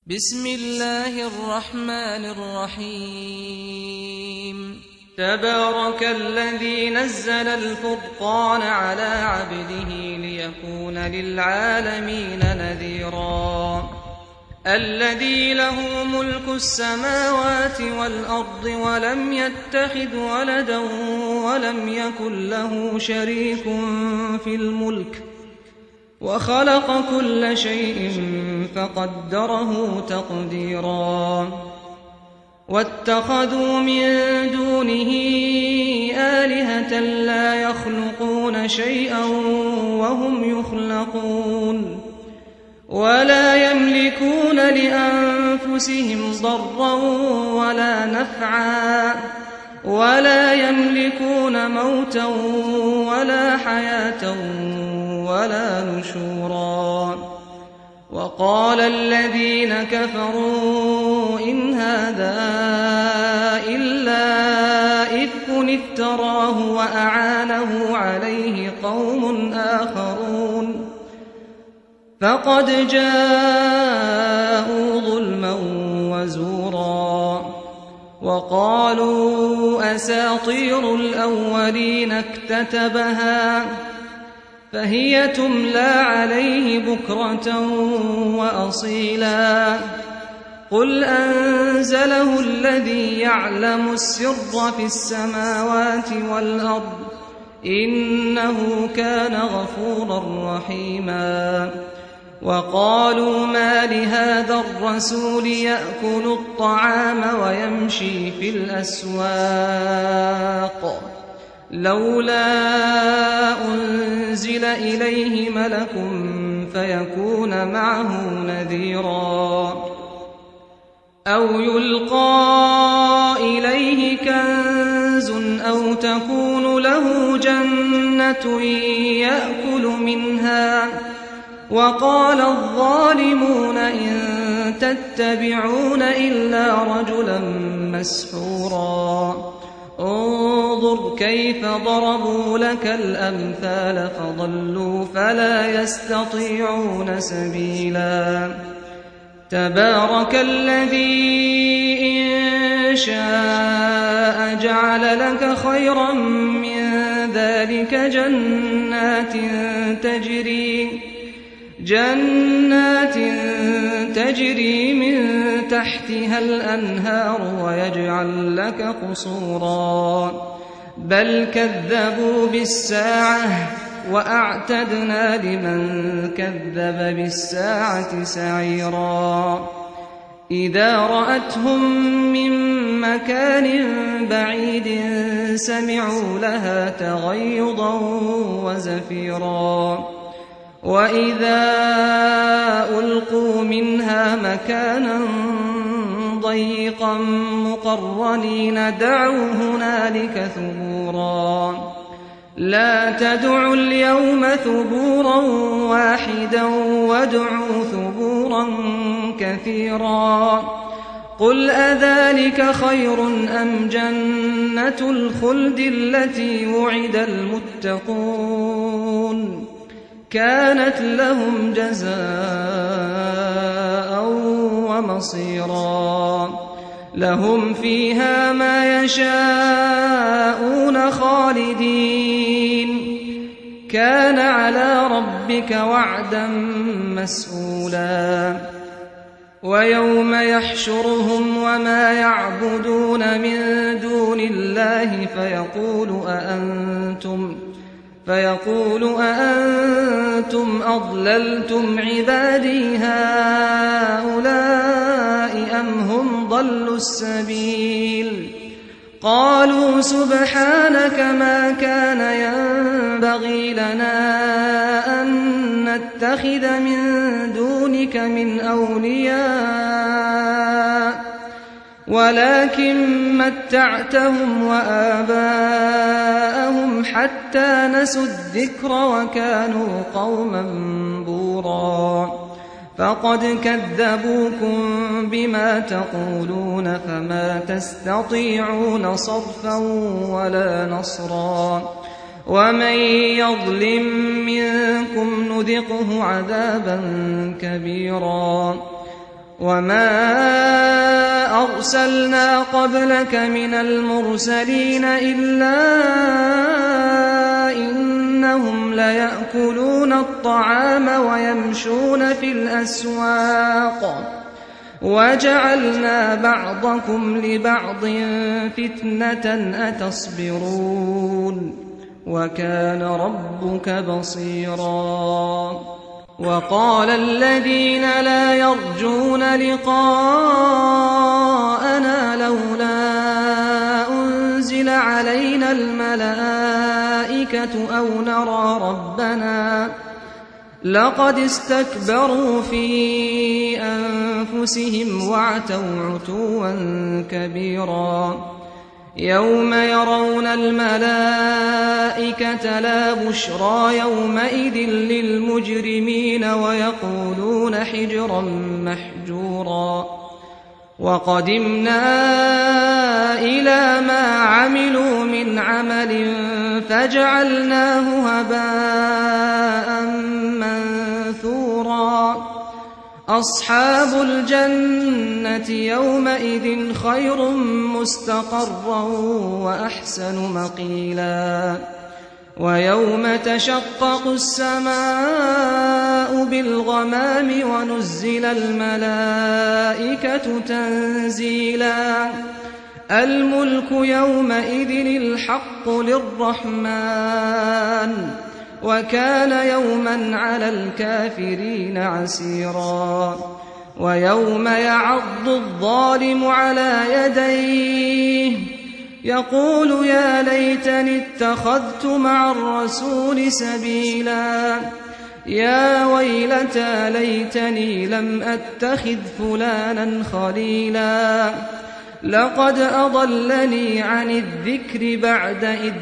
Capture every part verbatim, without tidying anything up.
بسم الله الرحمن الرحيم تبارك الذي نزل الفرقان على عبده ليكون للعالمين نذيرا الذي له ملك السماوات والأرض ولم يتخذ ولدا ولم يكن له شريك في الملك وخلق كل شيء فقدره تقديرا واتخذوا من دونه آلهة لا يخلقون شيئا وهم يخلقون ولا يملكون لأنفسهم ضرا ولا نفعا ولا يملكون موتا ولا حياة ولا نشورا وقال الذين كفروا إن هذا إلا إفك افتراه وأعانه عليه قوم آخرون فقد جاءوا ظلما وزورا وقالوا أساطير الأولين اكتتبها فهي تملى عليه بكرة وأصيلا قل أنزله الذي يعلم السر في السماوات والأرض إنه كان غفورا رحيما وقالوا ما لهذا الرسول يأكل الطعام ويمشي في الأسواق لولا أنزل إليه ملك فيكون معه نذيرا أو يلقى إليه كنز أو تكون له جنة يأكل منها وقال الظالمون إن تتبعون إلا رجلا مسحورا انظر كيف ضربوا لك الأمثال فضلوا فلا يستطيعون سبيلا تبارك الذي إن شاء جعل لك خيرا من ذلك جنات تجري جنات تجري من تحتها الأنهار ويجعل لك قصورا بل كذبوا بالساعة وأعتدنا لمن كذب بالساعة سعيرا إذا رأتهم من مكان بعيد سمعوا لها تغيظا وزفيرا وإذا ألقوا منها مكانا ضيقا مقرنين دعوا هنالك ثبورا لا تدعوا اليوم ثبورا واحدا وادعوا ثبورا كثيرا قل أذلك خير أم جنة الخلد التي وعد المتقون كانت لهم جزاء ومصيرا لهم فيها ما يشاءون خالدين كان على ربك وعدا مسئولا ويوم يحشرهم وما يعبدون من دون الله فيقول أأنتم فيقول أأنتم أضللتم عبادي هؤلاء أم هم ضلوا السبيل قالوا سبحانك ما كان ينبغي لنا أن نتخذ من دونك من أولياء ولكن متعتهم وآباءهم حتى نسوا الذكر وكانوا قوما بورا فقد كذبوكم بما تقولون فما تستطيعون صرفا ولا نصرا ومن يظلم منكم نذقه عذابا كبيرا وما أرسلنا قبلك من المرسلين إلا إنهم ليأكلون الطعام ويمشون في الأسواق وجعلنا بعضكم لبعض فتنة أتصبرون وكان ربك بصيرا وقال الذين لا يرجون لقاءنا لولا أنزل علينا الملائكة أو نرى ربنا لقد استكبروا في أنفسهم وعتوا عتوا كبيرا يوم يرون الملائكة لا بشرى يومئذ للمجرمين ويقولون حجرا محجورا وقدمنا إلى ما عملوا من عمل فجعلناه هباء منثورا أصحاب الجنة يومئذ خير مستقرا وأحسن مقيلا ويوم تشقق السماء بالغمام ونزل الملائكة تنزيلا الملك يومئذ الحق للرحمن وكان يوما على الكافرين عسيرا ويوم يعض الظالم على يديه يقول يا ليتني اتخذت مع الرسول سبيلا يا ويلتى ليتني لم أتخذ فلانا خليلا لقد أضلني عن الذكر بعد إذ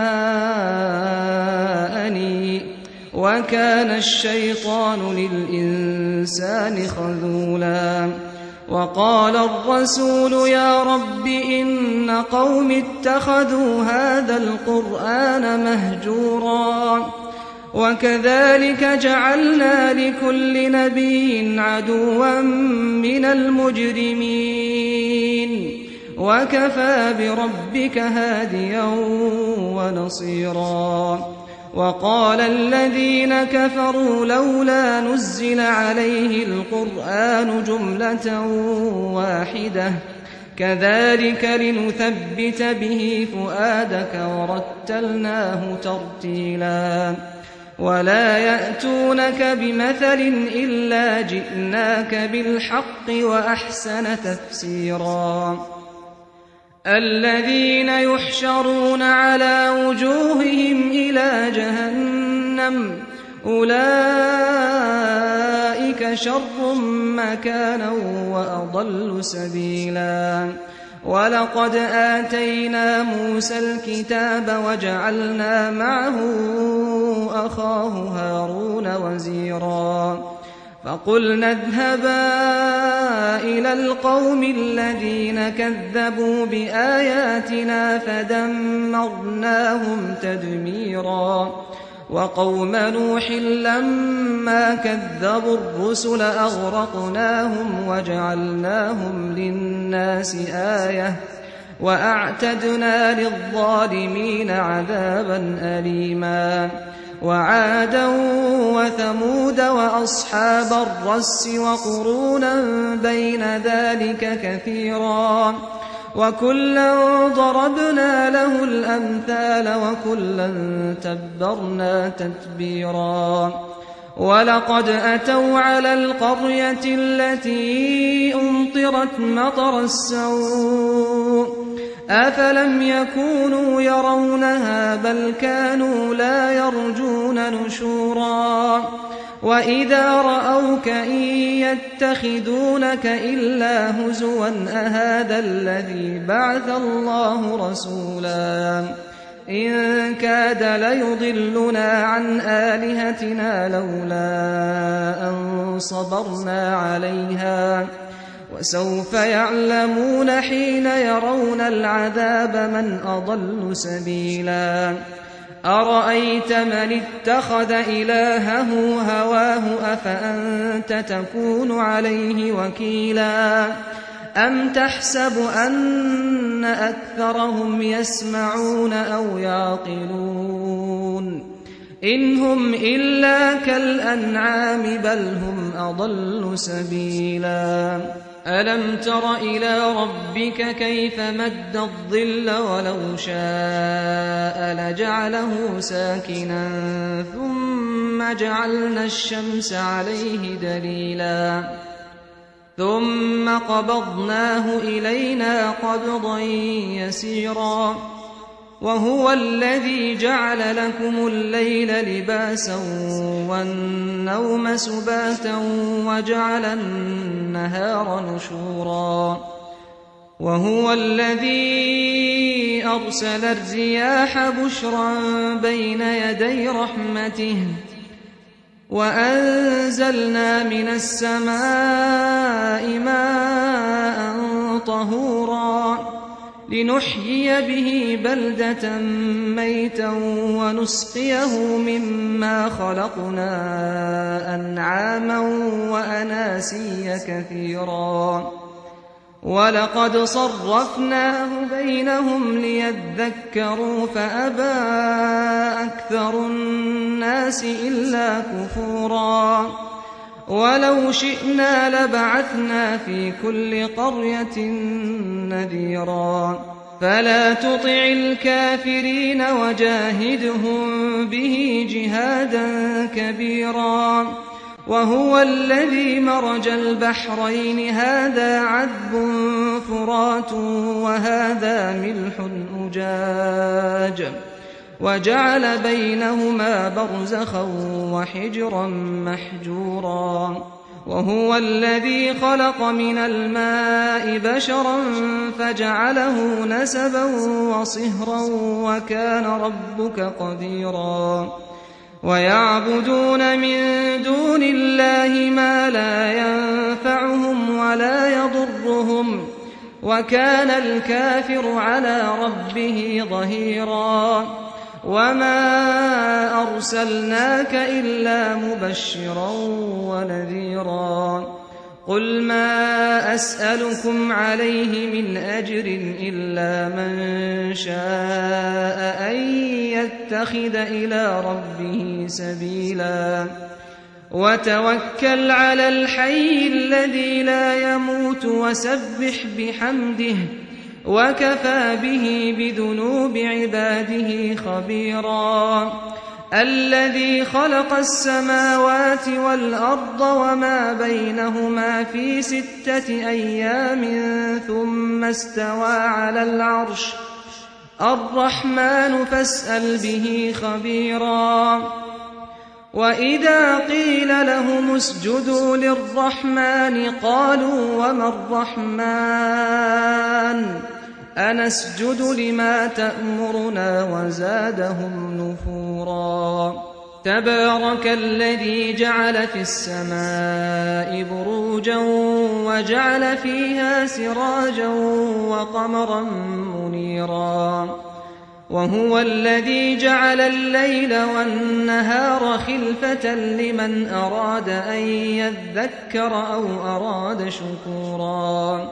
جاءني وكان الشيطان للإنسان خذولا وقال الرسول يا رب إن قوم اتخذوا هذا القرآن مهجورا وكذلك جعلنا لكل نبي عدوا من المجرمين وكفى بربك هاديا ونصيرا وقال الذين كفروا لولا نزل عليه القرآن جملة واحدة كذلك لنثبت به فؤادك ورتلناه ترتيلا ولا يأتونك بمثل إلا جئناك بالحق وأحسن تفسيرا الذين يحشرون على وجوههم إلى جهنم أولئك شر مكانا وأضل سبيلا ولقد آتينا موسى الكتاب وجعلنا معه أخاه هارون وزيرا فقلنا اذهبا إلى القوم الذين كذبوا بآياتنا فدمرناهم تدميرا وقوم نوح لما كذبوا الرسل أغرقناهم وجعلناهم للناس آية وأعتدنا للظالمين عذابا أليما وعادا وثمود وأصحاب الرس وقرونا بين ذلك كثيرا وكلا ضربنا له الأمثال وكلا تبرنا تتبيرا ولقد أتوا على القرية التي أمطرت مطر السوء أفلم يكونوا يرونها بل كانوا لا يرجون نشورا وإذا رأوك إن يتخذونك إلا هزوا أهذا الذي بعث الله رسولا إن كاد ليضلنا عن آلهتنا لولا أن صبرنا عليها وسوف يعلمون حين يرون العذاب من أضل سبيلا أرأيت من اتخذ إلهه هواه أفأنت تكون عليه وكيلا أم تحسب أن أكثرهم يسمعون أو يعقلون إن هم إلا كالأنعام بل هم أضل سبيلا ألم تر إلى ربك كيف مد الظل ولو شاء لجعله ساكنا ثم جعلنا الشمس عليه دليلا ثم قبضناه إلينا قبضا يسيرا وهو الذي جعل لكم الليل لباسا والنوم سباتا وجعل النهار نشورا وهو الذي أرسل الرياح بشرا بين يدي رحمته وأنزلنا من السماء ماء طهورا لنحيي به بلدة ميتا ونسقيه مما خلقنا أنعاما وأناسيا كثيرا ولقد صرفناه بينهم ليذكروا فأبى أكثر الناس إلا كفورا ولو شئنا لبعثنا في كل قرية نذيرا فلا تطع الكافرين وجاهدهم به جهادا كبيرا وهو الذي مرج البحرين هذا عذب فرات وهذا ملح أجاج وجعل بينهما برزخا وحجرا محجورا وهو الذي خلق من الماء بشرا فجعله نسبا وصهرا وكان ربك قديرا ويعبدون من دون الله ما لا ينفعهم ولا يضرهم وكان الكافر على ربه ظهيرا وما أرسلناك إلا مبشرا ونذيرا قل ما أسألكم عليه من أجر إلا من شاء أن يتخذ إلى ربه سبيلا وتوكل على الحي الذي لا يموت وسبح بحمده وكفى به بذنوب عباده خبيرا الذي خلق السماوات والأرض وما بينهما في ستة أيام ثم استوى على العرش الرحمن فاسأل به خبيرا وإذا قيل لهم اسجدوا للرحمن قالوا وما الرحمن أنسجد لما تأمرنا وزادهم نفورا تبارك الذي جعل في السماء بروجا وجعل فيها سراجا وقمرا منيرا وهو الذي جعل الليل والنهار خلفة لمن أراد أن يذكر أو أراد شكورا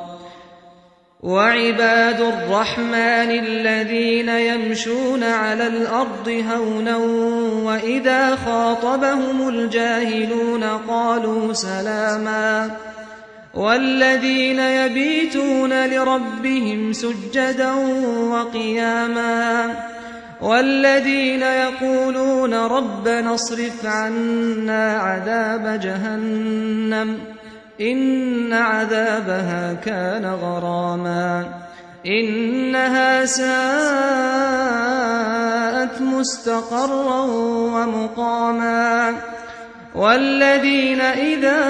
وعباد الرحمن الذين يمشون على الأرض هونا وإذا خاطبهم الجاهلون قالوا سلاما والذين يبيتون لربهم سجدا وقياما والذين يقولون ربنا اصرف عنا عذاب جهنم إن عذابها كان غراما إنها ساءت مستقرا ومقاما والذين إذا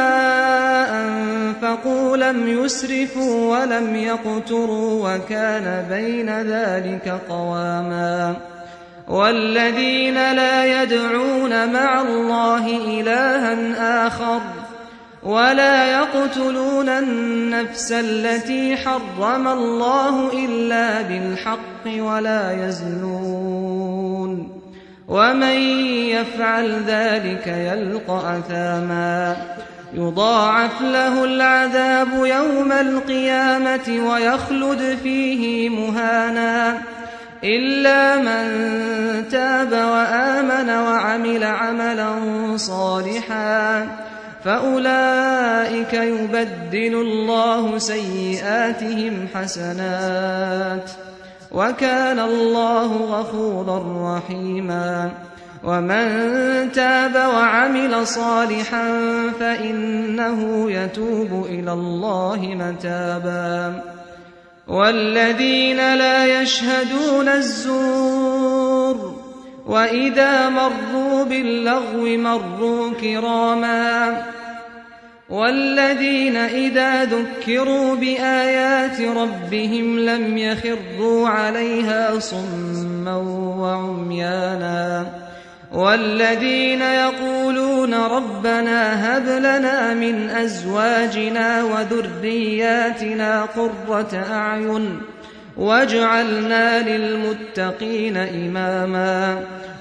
أنفقوا لم يسرفوا ولم يقتروا وكان بين ذلك قواما والذين لا يدعون مع الله إلها آخر ولا يقتلون النفس التي حرم الله إلا بالحق ولا يزنون ومن يفعل ذلك يلقى أثاما يضاعف له العذاب يوم القيامة ويخلد فيه مهانا إلا من تاب وآمن وعمل عملا صالحا فأولئك يبدل الله سيئاتهم حسنات وكان الله غفورا رحيما ومن تاب وعمل صالحا فإنه يتوب إلى الله متابا والذين لا يشهدون الزور وإذا مروا باللغو مروا كراما والذين إذا ذكروا بآيات ربهم لم يخروا عليها صما وعميانا والذين يقولون ربنا هب لنا من أزواجنا وذرياتنا قرة أعين واجعلنا للمتقين إماما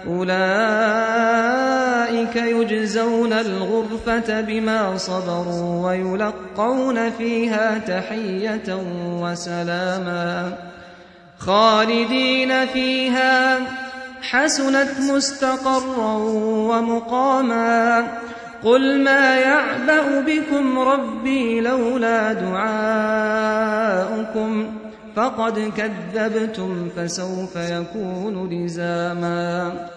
أولئك يجزون الغرفة بما صبروا ويلقون فيها تحية وسلاما خالدين فيها حسنت مستقرا ومقاما قل ما يعبأ بكم ربي لولا دعاؤكم فقد كذبتم فسوف يكون لزاما